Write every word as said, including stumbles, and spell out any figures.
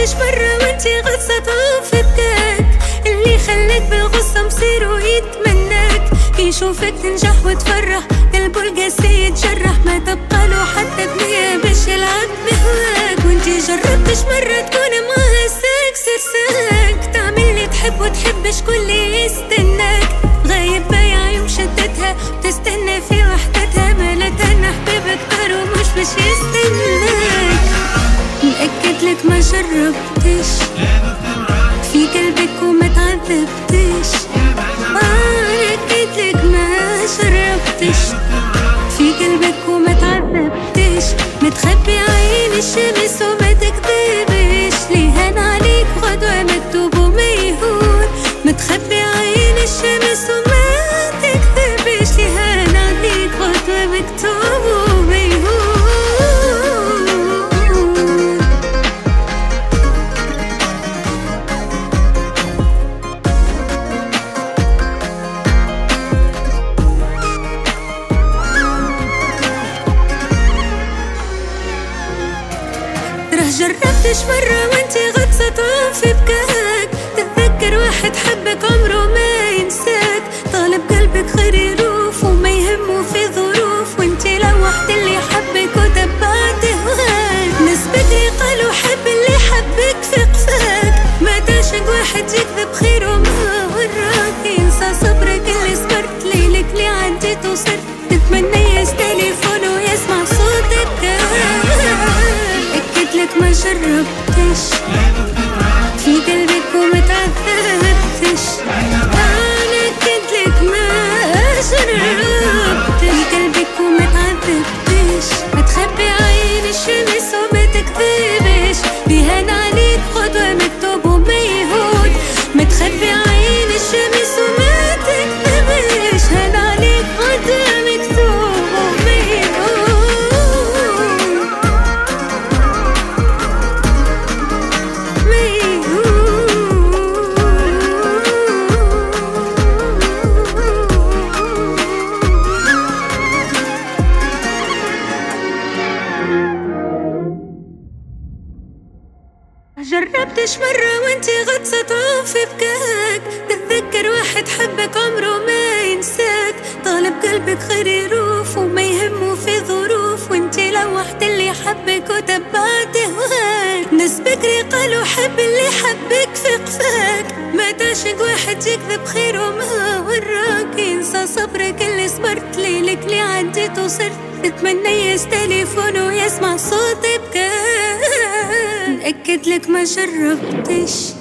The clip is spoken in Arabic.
جربتش مرة وانتي غصة طوف بكاك، اللي خليك بالغصة مصيره يتمناك، يشوفك تنجح وتفرح قلبه القاسي يتجرح، ما تبقى له حتى دنيا باش يلعب بهواك. وانتي جربتش مرة تكون معها ساك سرساك، تعمل اللي تحب وتحب شكون اللي يستناك، غايب بايع يوم شدتها وتستنى في وحدتها، مالتها ان حبيبك كتر ومش باش يستناك. مأكد لك ما جربتش في قلبك وما تعذبتش، مأكد لك ما جربتش في قلبك وما تعذبتش، متخبي عين الشمس وما تكذبش، ليهان عليك غدوة مكتوب وما يهون، متخبي عين الشمس وما تكذبش، ليهان عليك غدوة مكتوب وما يهون. جربتش مرة وانتي غطسة طوف بكاك، تتذكر واحد حبك عمره ما ينساك، طالب قلبك غير يروف وما يهمه في ظروف، وانتي لوحت اللي حبك وتبعت هواك، ناس بدري قالوا حب اللي حبك في قفاك، ما تعشق واحد يكذب خير وما وراك، ينسى صبرك اللي صبرت ليلك اللي عديت وصرت تتمنى يستليفون ويسمع صوتك، لك ما جربتش في قلبك وما تعذبتش، أنا قلت لك ما جربتش في قلبك وما تعذبتش، متخبي عين الشمس وما تكذبش، بيهان عليك غدوة مكتوب وما يهون، متخبي عين الشمس وما تكذبش، هان عليك غدوة مكتوب وما يهون. جربتش مرة وانتي غطسة طوف بكاك، تتذكر واحد حبك عمره ما ينساك، طالب قلبك غير يروف وما يهمه في ظروف، وانتي لوحت اللي حبك وتبعت هواك، ناس بكري قالوا حب اللي حبك في قفاك، ما تعشق واحد يكذب خير وما وراك، ينسى صبرك اللي صبرت ليلك اللي عديت وصرت تتمنى يستليفون ويسمع صوت بكاك، مأكد لك ما جربتش